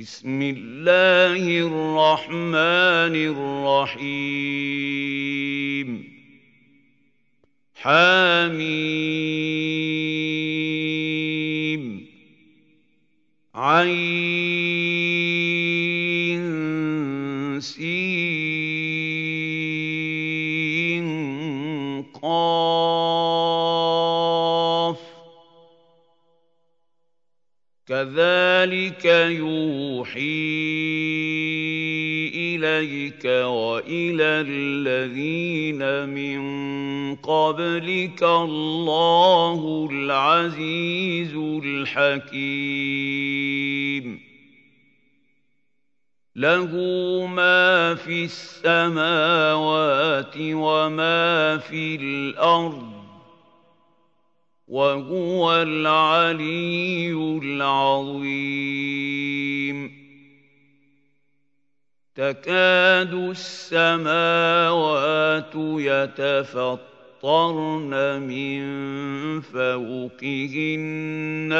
بسم الله الرحمن الرحيم حميم عين سين قاف كذلك يوحي إليك وإلى الذين من قبلك الله العزيز الحكيم له ما في السماوات وما في الأرض وهو العلي العظيم تكاد السماوات يتفطرن من فوقهن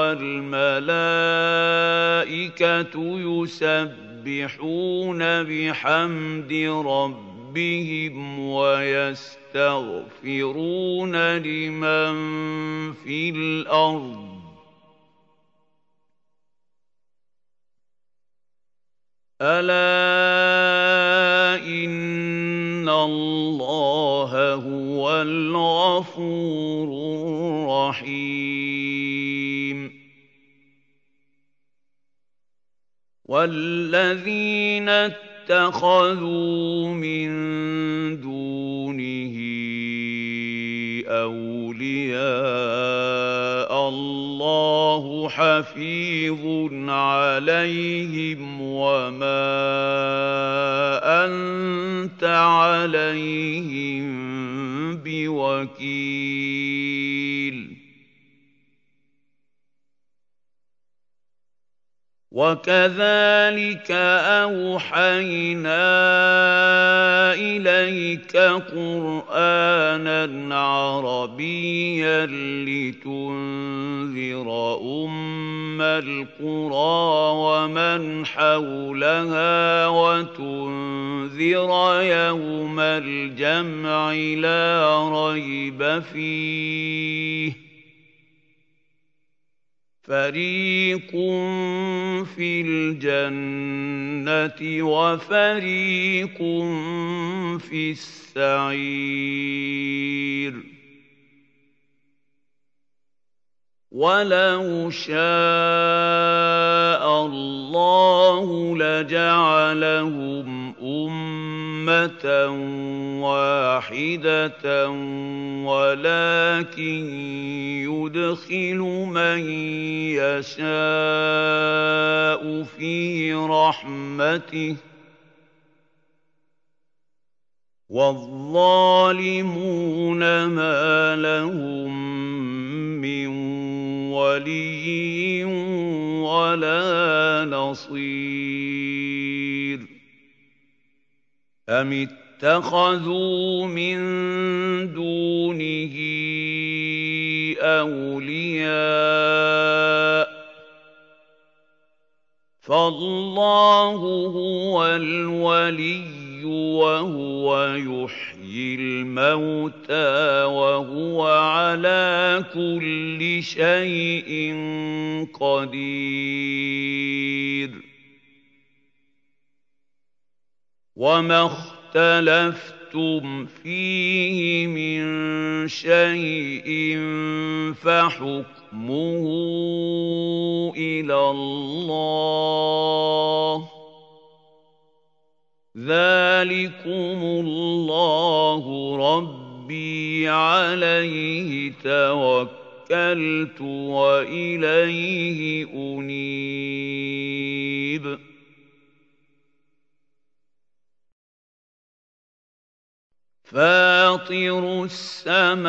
والملائكة يسبحون بحمد ربهم ويستغفرون لمن في الأرض ألا إن الله هو الغفور الرحيم والذين اتخذوا من دونه أولياء الله حفيظ عليهم وما أنت عليهم بوكيل وكذلك أوحينا إليك قرآنا عربيا لتنذر أم القرى ومن حولها وتنذر يوم الجمع لا ريب فيه فريق في الجنة وفريق في السعير ولو شاء الله لجعلهم أمة واحدة ولكن يدخل من يشاء في رحمته والظالمون ما لهم من ولي ولا نصير أم اتخذوا من دونه أولياء فالله هو الولي وهو يحيي الموتى وهو على كل شيء قدير وما اختلفتم فيه من شيء فحكمه إلى الله ذلكم الله ربي عليه توكلت وإليه أنيب فاطر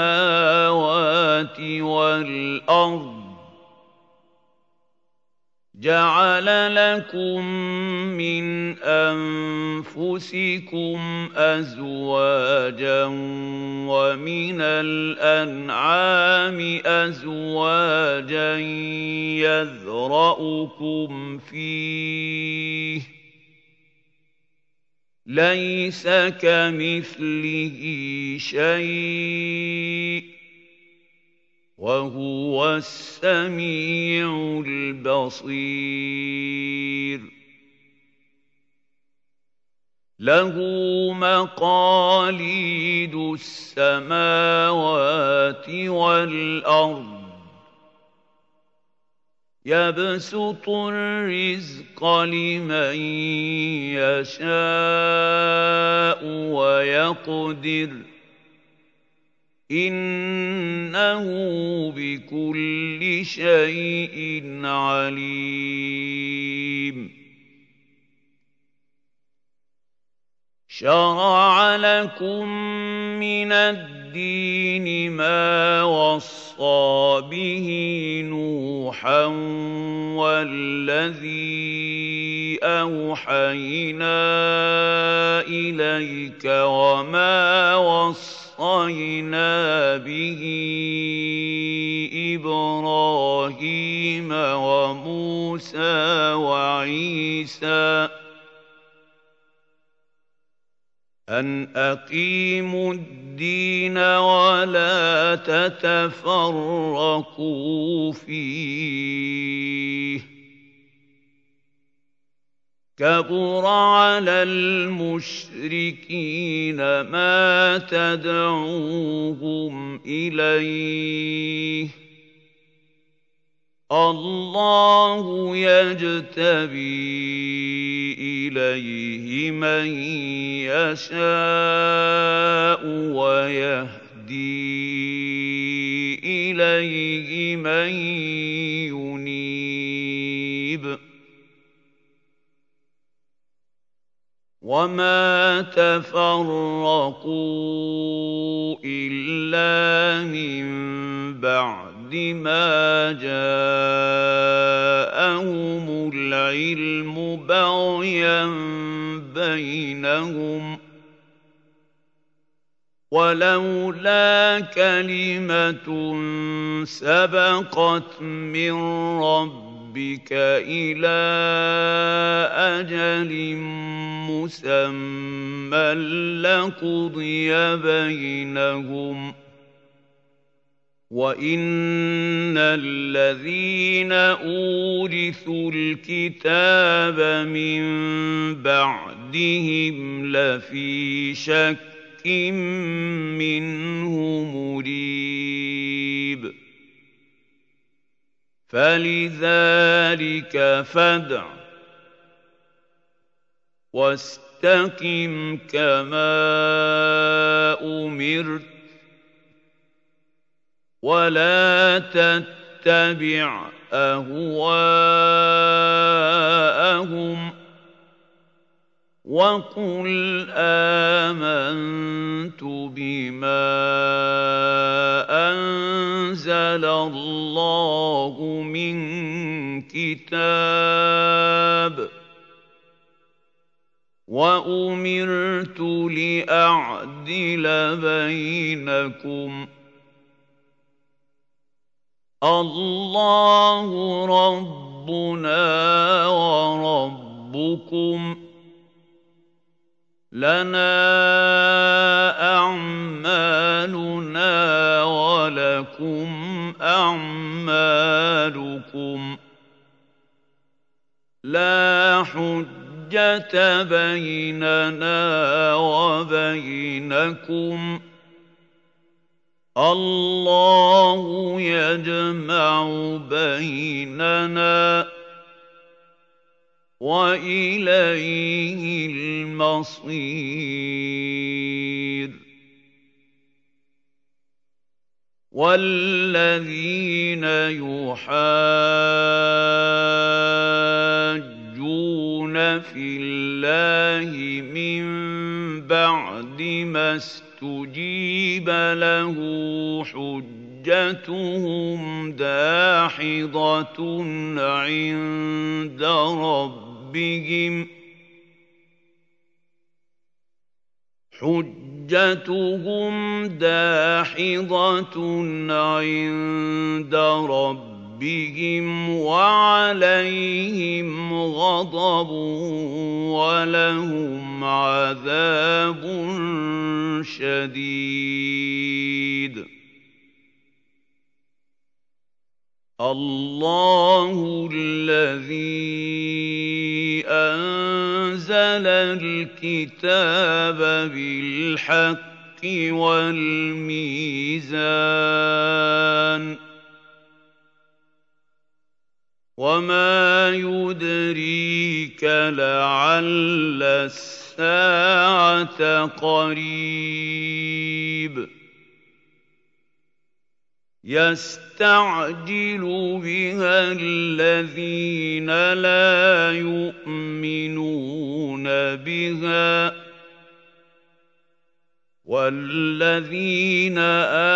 السماوات والأرض جَعَلَ لَكُم مِّنْ أَنفُسِكُمْ أَزْوَاجًا وَمِنَ الْأَنْعَامِ أَزْوَاجًا يَذْرَؤُكُمْ فِيهِ ۚ لَيْسَ كَمِثْلِهِ شَيْءٌ ۖ وَهُوَ السَّمِيعُ الْبَصِيرُ لَهُ مَقَالِيدُ السَّمَاوَاتِ وَالْأَرْضِ يَبْسُطُ الرِّزْقَ لِمَن يَشَاءُ وَيَقْدِرُ ۚ إِنَّهُ بِكُلِّ شَيْءٍ عَلِيمٌ شَرَعَ لَكُم مِّنَ الدِّينِ مَا وَصَّىٰ بِهِ نُوحًا وَالَّذِي أَوْحَيْنَا إِلَيْكَ وَمَا وَصَّيْنَا بِهِ إِبْرَاهِيمَ وَمُوسَىٰ وَعِيسَىٰ أَنْ أَقِيمُوا الدِّينَ وَلَا تَتَفَرَّقُوا فِيهِ ۚ كَبُرَ عَلَى الْمُشْرِكِينَ مَا تَدْعُوهُمْ إِلَيْهِ ۚ اللَّهُ يَجْتَبِي إِلَيْهِ مَن يَشَاءُ وَيَهْدِي إِلَيْهِ مَن يُنِيبُ وَمَا تَفَرَّقُوا إِلَّا مِن بَعْدِ مَا جَاءَهُمُ الْعِلْمُ بَغْيًا بَيْنَهُمْ ۚ وَلَوْلَا كَلِمَةٌ سَبَقَتْ مِن رَّبِّكَ إِلَىٰ أَجَلٍ مُّسَمًّى لَّقُضِيَ بَيْنَهُمْ ۚ وَإِنَّ الَّذِينَ أُورِثُوا الْكِتَابَ مِن بَعْدِهِمْ لَفِي شَكٍّ مِّنْهُ مُرِيبٍ فَلِذَٰلِكَ فَادْعُ وَاسْتَقِمْ كَمَا أُمِرْتَ وَلَا تَتَّبِعْ أَهْوَاءَهُمْ وَقُلْ آمَنتُ بِمَا أَنزَلَ اللَّهُ مِن كِتَابٍ وَأُمِرْتُ لِأَعْدِلَ بَيْنَكُمْ ۖ اللَّهُ رَبُّنَا وَرَبُّكُمْ ۖ لَنَا أَعْمَالُنَا وَلَكُمْ أَعْمَالُكُمْ ۖ لَا حُجَّةَ بَيْنَنَا وَبَيْنَكُمْ ۖ اللَّهُ يَجْمَعُ بَيْنَنَا ۖ وَإِلَيْهِ الْمَصِيرُ وَالَّذِينَ يُحَاجُّونَ فِي اللَّهِ مِن بَعْدِ مَا اسْتُجِيبَ لَهُ حُجَّتُهُمْ حجتهم داحضة عند ربهم وعليهم غضب ولهم عذاب شديد. الله الذي أنزل الكتاب بالحق والميزان وما يدريك لعل الساعة قريب يستعجل بها الذين لا يؤمنون بها والذين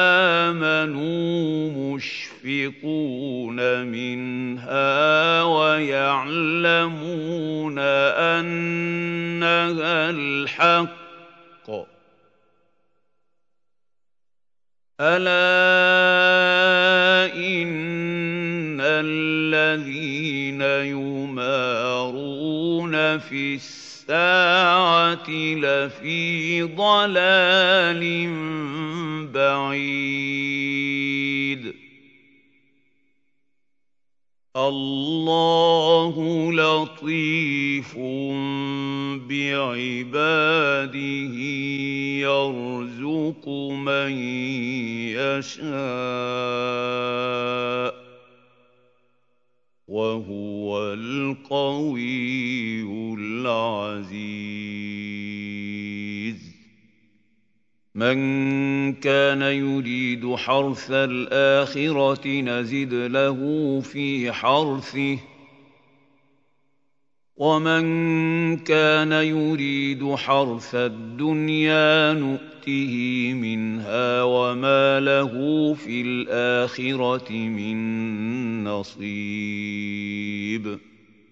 آمنوا مشفقون منها ويعلمون أنها الحق. ألا إن الذين يمارون في الساعة لفي ضلال بعيد. الله لطيف بعباده يرزق من يشاء وهو القوي العزيز. من كان يريد حرث الآخرة نزد له في حرثه ومن كان يريد حرث الدنيا نؤته منها وما له في الآخرة من نصيب.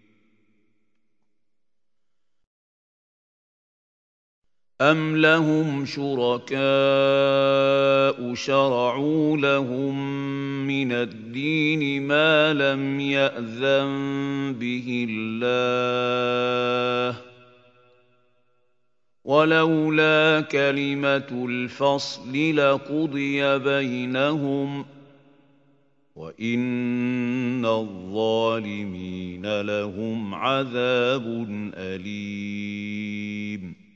أم لهم شركاء شرعوا لهم من الدين ما لم يأذن به الله ولولا كلمة الفصل لقضي بينهم وإن الظالمين لهم عذاب أليم.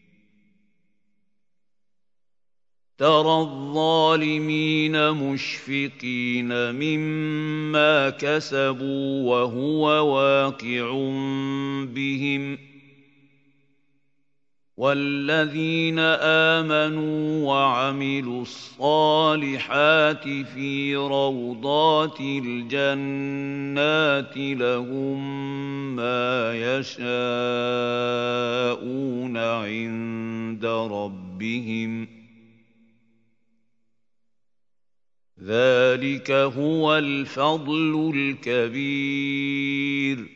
ترى الظالمين مشفقين مما كسبوا وهو واقع بهم والذين آمنوا وعملوا الصالحات في روضات الجنات لهم ما يشاءون عند ربهم ذلك هو الفضل الكبير.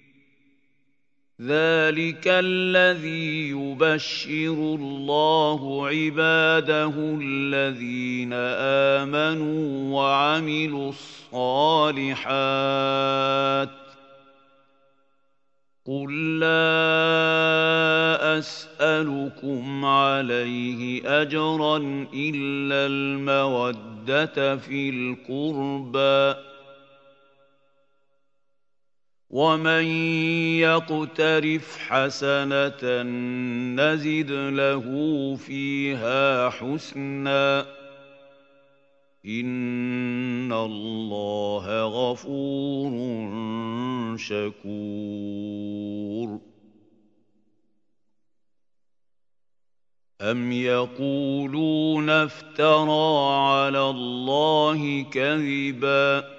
ذلك الذي يبشر الله عباده الذين آمنوا وعملوا الصالحات قل لا أسألكم عليه أجرا إلا المودة في القربى ومن يقترف حسنة نزد له فيها حسنا إن الله غفور شكور. أم يقولون افترى على الله كذبا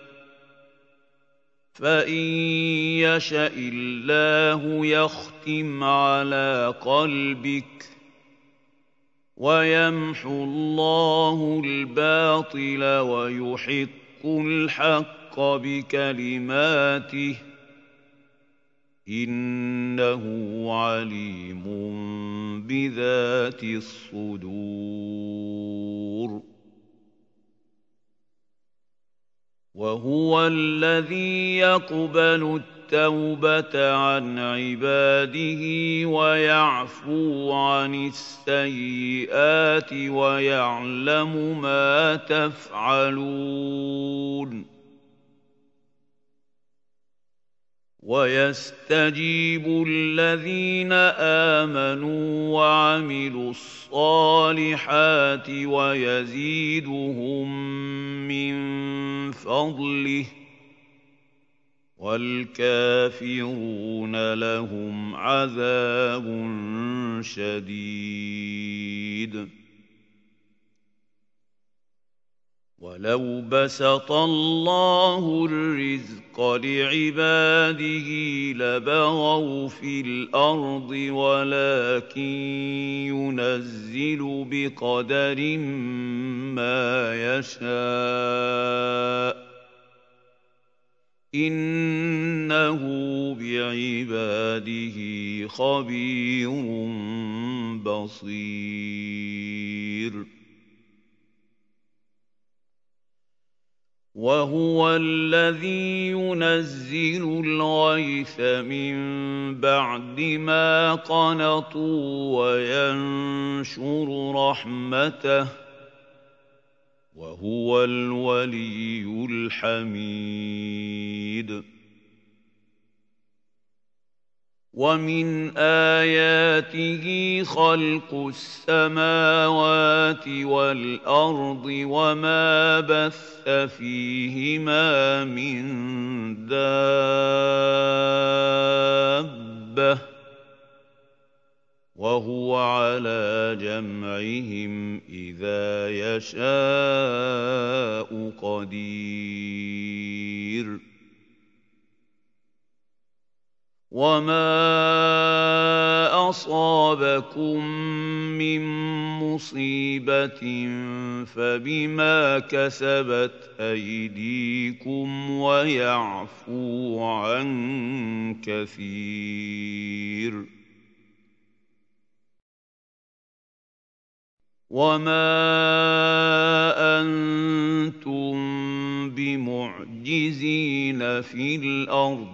فإن يشأ الله يختم على قلبك وَيَمْحُو اللَّهُ الْبَاطِلَ وَيُحِقُّ الْحَقَّ بِكَلِمَاتِهِ ۚ إِنَّهُ عَلِيمٌ بِذَاتِ الصُّدُورِ وَهُوَ الَّذِي يَقْبَلُ التَّوْبَةَ عَنْ عِبَادِهِ وَيَعْفُو عَنِ السَّيِّئَاتِ وَيَعْلَمُ مَا تَفْعَلُونَ وَيَسْتَجِيبُ الَّذِينَ آمَنُوا وَعَمِلُوا الصَّالِحَاتِ وَيَزِيدُهُم مِّن فَضْلِهِ ۚ وَالْكَافِرُونَ لَهُمْ عَذَابٌ شَدِيدٌ وَلَوْ بَسَطَ اللَّهُ الرِّزْقَ لِعِبَادِهِ لَبَغَوْا فِي الْأَرْضِ وَلَٰكِن يُنَزِّلُ بِقَدَرٍ مَّا يَشَاءُ ۚ إِنَّهُ بِعِبَادِهِ خَبِيرٌ بَصِيرٌ وَهُوَ الَّذِي يُنَزِّلُ الْغَيْثَ مِن بَعْدِ مَا قَنَطُوا وَيَنشُرُ رَحْمَتَهُ ۚ وَهُوَ الْوَلِيُّ الْحَمِيدُ وَمِنْ آيَاتِهِ خَلْقُ السَّمَاوَاتِ وَالْأَرْضِ وَمَا بَثَّ فِيهِمَا مِن دَابَّةٍ ۚ وَهُوَ عَلَىٰ جَمْعِهِمْ إِذَا يَشَاءُ قَدِيرٌ وَمَا أَصَابَكُم مِّن مُّصِيبَةٍ فَبِمَا كَسَبَتْ أَيْدِيكُمْ وَيَعْفُو عَن كَثِيرٍ وَمَا أَنتُم بِمُعْجِزِينَ فِي الْأَرْضِ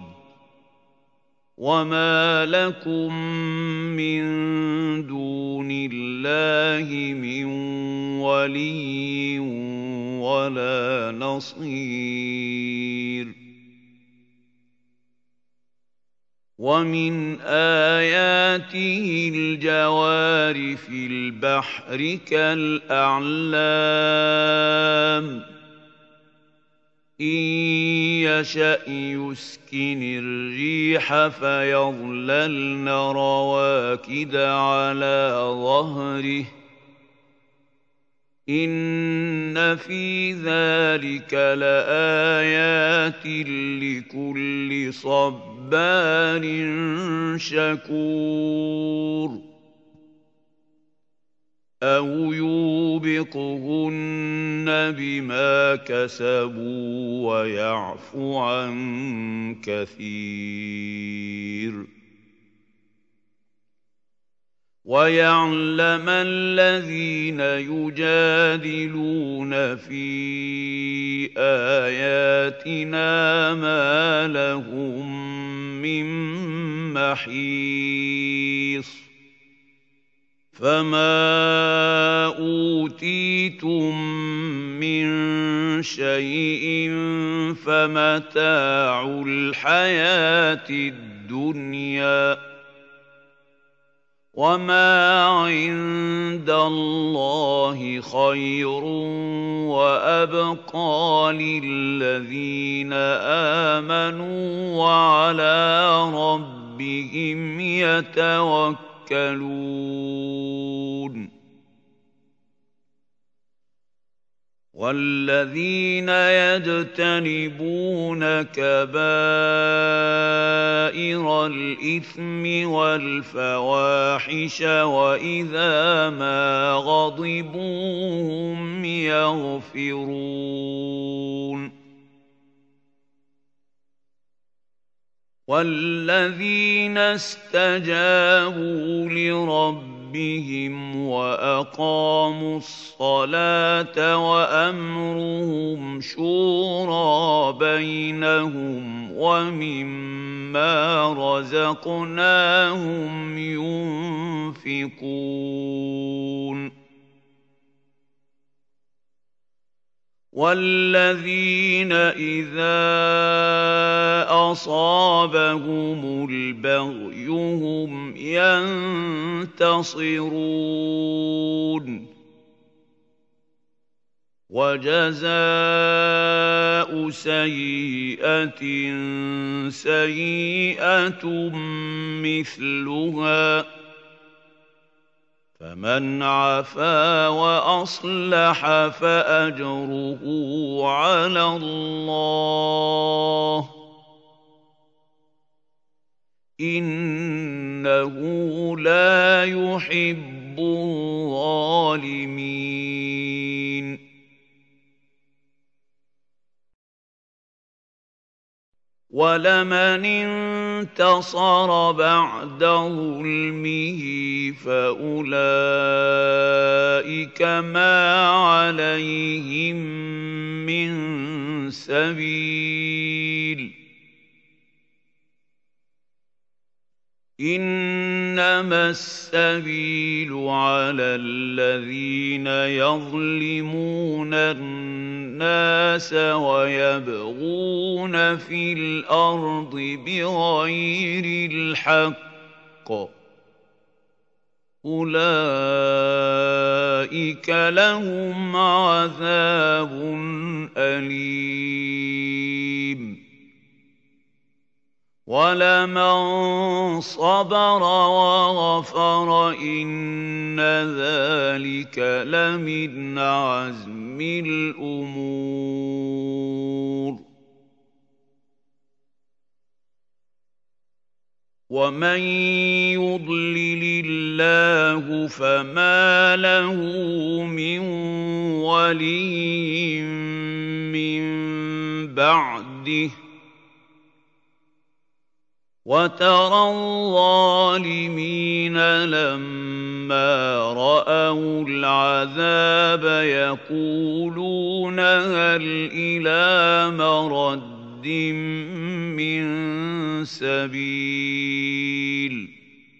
وَمَا لَكُم مِّن دُونِ اللَّهِ مِن وَلِيٍّ وَلَا نَصِيرٍ وَمِنْ آيَاتِهِ الْجَوَارِ فِي الْبَحْرِ كَالْأَعْلَامِ إِن يَشَأْ يُسْكِنِ الرِّيحَ فَيَظْلَلْنَ رَوَاكِدَ عَلَىٰ ظَهْرِهِ ۚ إِنَّ فِي ذَٰلِكَ لَآيَاتٍ لِّكُلِّ صَبَّارٍ شَكُورٍ أَوْ يُوبِقْهُنَّ بِمَا كَسَبُوا وَيَعْفُ عَن كَثِيرٍ وَيَعْلَمَ الَّذِينَ يُجَادِلُونَ فِي آيَاتِنَا مَا لَهُم مِّن مَّحِيصٍ فَمَا أُوتِيتُم مِّن شَيْءٍ فَمَتَاعُ الْحَيَاةِ الدُّنْيَا ۖ وَمَا عِندَ اللَّهِ خَيْرٌ وَأَبْقَىٰ لِلَّذِينَ آمَنُوا وَعَلَىٰ رَبِّهِمْ يَتَوَكَّلُونَ. وَالَّذِينَ يَجْتَنِبُونَ كَبَائِرَ الْإِثْمِ وَالْفَوَاحِشَ وَإِذَا مَا غَضِبُوا هُمْ يَغْفِرُونَ وَالَّذِينَ اسْتَجَابُوا لِرَبِّهِمْ وَأَقَامُوا الصَّلَاةَ وَأَمْرُهُمْ شُورَىٰ بَيْنَهُمْ وَمِمَّا رَزَقْنَاهُمْ يُنفِقُونَ وَالَّذِينَ إِذَا أَصَابَهُمُ الْبَغْيُ هُمْ يَنتَصِرُونَ وَجَزَاءُ سَيِّئَةٍ سَيِّئَةٌ مِثْلُهَا فَمَنْ عَفَا وَأَصْلَحَ فَأَجْرُهُ عَلَى اللَّهِ إِنَّهُ لَا يُحِبُّ الظَّالِمِينَ وَلَمَنِ انتَصَرَ بَعْدَ ظُلْمِهِ فَأُولَٰئِكَ مَا عَلَيْهِم مِّن سَبِيلٍ إِنَّمَا السَّبِيلُ عَلَى الَّذِينَ يَظْلِمُونَ النَّاسَ وَيَبْغُونَ فِي الْأَرْضِ بِغَيْرِ الْحَقِّ أُولَٰئِكَ لَهُمْ عَذَابٌ أَلِيمٌ وَلَمَن صَبَرَ وَغَفَرَ إِنَّ ذَٰلِكَ لَمِنْ عَزْمِ الْأُمُورِ وَمَن يُضْلِلِ اللَّهُ فَمَا لَهُ مِن وَلِيٍّ مِّن بَعْدِهِ وَتَرَى الظَّالِمِينَ لَمَّا رَأَوُا الْعَذَابَ يَقُولُونَ هَلْ إِلَىٰ مَرَدٍّ مِّن سَبِيلٍ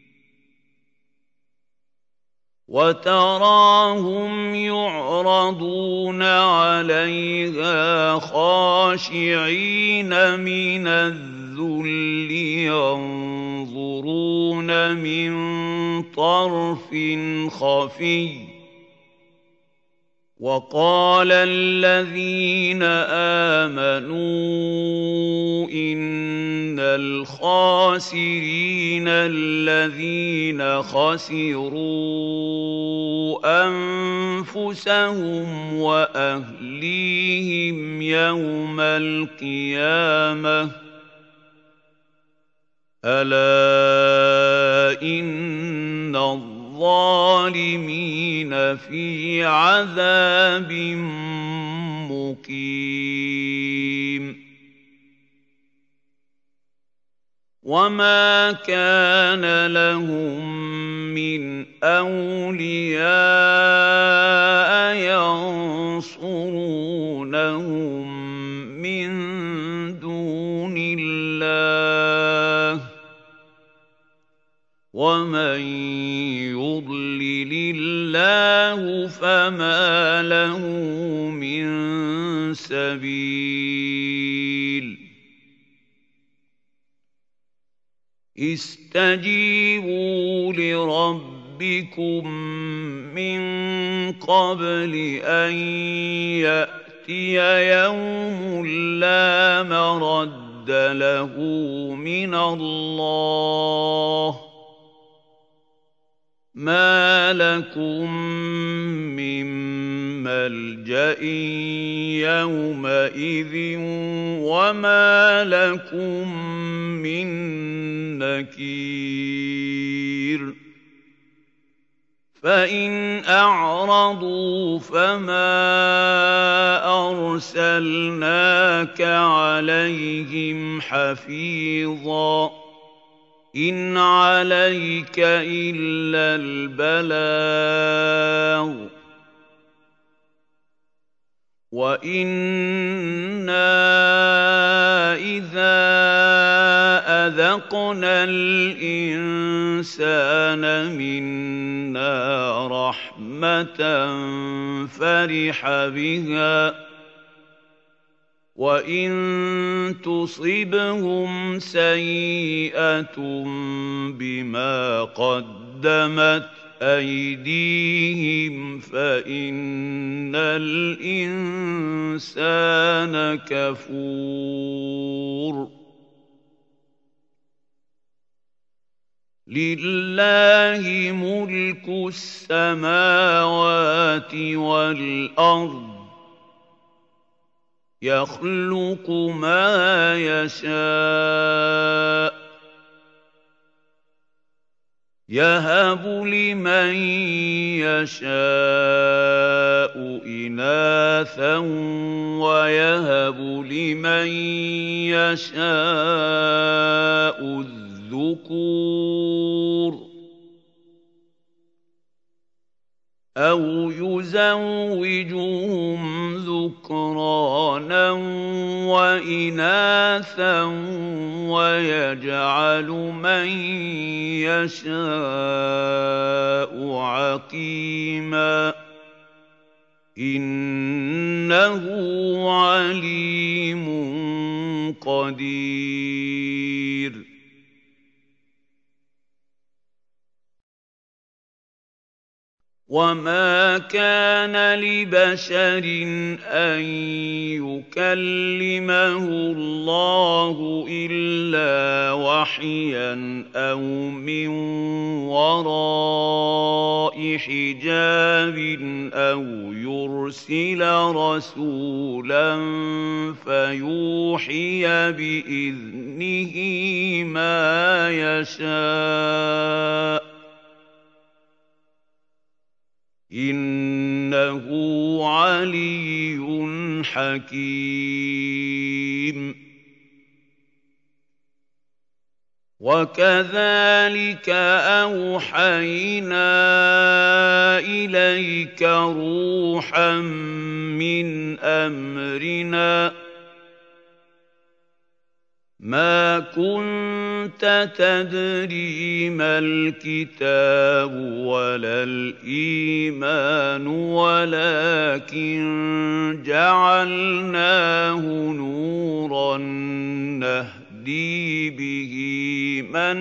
وَتَرَاهُمْ يُعْرَضُونَ عَلَيْهَا خَاشِعِينَ مِنَ الذُّلِّ يَنظُرُونَ مِن طَرْفٍ خَفِيٍّ وَقَالَ الَّذِينَ آمَنُوا إِنَّ الْخَاسِرِينَ الَّذِينَ خَسِرُوا أَنفُسَهُمْ وَأَهْلِيهِمْ يَوْمَ الْقِيَامَةِ أَلَا إِنَّ الظَّالِمِينَ فِي عَذَابٍ مُّقِيمٍ وَمَا كَانَ لَهُم مِّنْ أَوْلِيَاءَ يَنصُرُونَهُم مِّن دُونِ اللَّهِ وَمَن يُضْلِلِ اللَّهُ فَمَا لَهُ مِن سَبِيلٍ اسْتَجِيبُوا لِرَبِّكُم مِّن قَبْلِ أَن يَأْتِيَ يَوْمٌ لَّا مَرَدَّ لَهُ مِنَ اللَّهِ مَا لَكُم مِّن مَلْجَإٍ يَوْمَئِذٍ وَمَا لَكُم مِّن نَّكِيرٍ فَإِنْ أَعْرَضُوا فَمَا أَرْسَلْنَاكَ عَلَيْهِمْ حَفِيظًا ۖ إِنْ عَلَيْكَ إِلَّا الْبَلَاغُ ۗ وَإِنَّا إِذَا أَذَقْنَا الْإِنسَانَ مِنَّا رَحْمَةً فَرِحَ بِهَا ۖ وَإِن تُصِبْهُمْ سَيِّئَةٌ بِمَا قَدَّمَتْ أَيْدِيهِمْ فَإِنَّ الْإِنسَانَ كَفُورٌ لِلَّهِ مُلْكُ السَّمَاوَاتِ وَالْأَرْضِ يَخْلُقُ مَا يَشَاءُ ۚ يَهَبُ لِمَن يَشَاءُ إِنَاثًا وَيَهَبُ لِمَن يَشَاءُ الذُّكُورَ أَوْ يُزَوِّجُهُمْ ذُكْرَانًا وَإِنَاثًا وَيَجْعَلُ مَن يَشَاءُ عَقِيمًا ۚ إِنَّهُ عَلِيمٌ قَدِيرٌ وَمَا كَانَ لِبَشَرٍ أَن يُكَلِّمَهُ اللَّهُ إِلَّا وَحْيًا أَوْ مِن وَرَاءِ حِجَابٍ أَوْ يُرْسِلَ رَسُولًا فَيُوحِيَ بِإِذْنِهِ مَا يَشَاءُ ۚ إِنَّهُ عَلِيٌّ حَكِيمٌ وَكَذَٰلِكَ أَوْحَيْنَا إِلَيْكَ رُوحًا مِّنْ أَمْرِنَا ۚ مَا كُنتَ تَدْرِي مَا الْكِتَابُ وَلَا الْإِيمَانُ وَلَٰكِن جَعَلْنَاهُ نُورًا نَّهْدِي بِهِ مَن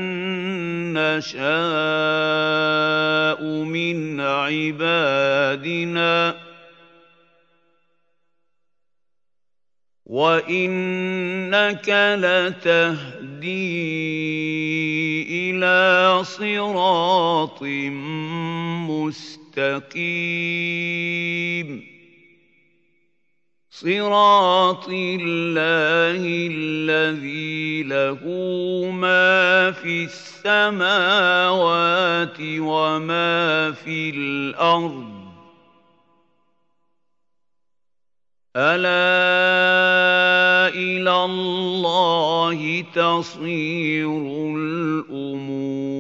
نَّشَاءُ مِنْ عِبَادِنَا ۚ وَإِنَّكَ لَتَهْدِي إِلَىٰ صِرَاطٍ مُّسْتَقِيمٍ صِرَاطِ اللَّهِ الَّذِي لَهُ مَا فِي السَّمَاوَاتِ وَمَا فِي الْأَرْضِ ۗ أَلَا إِلَى اللَّهِ تَصِيرُ الْأُمُورُ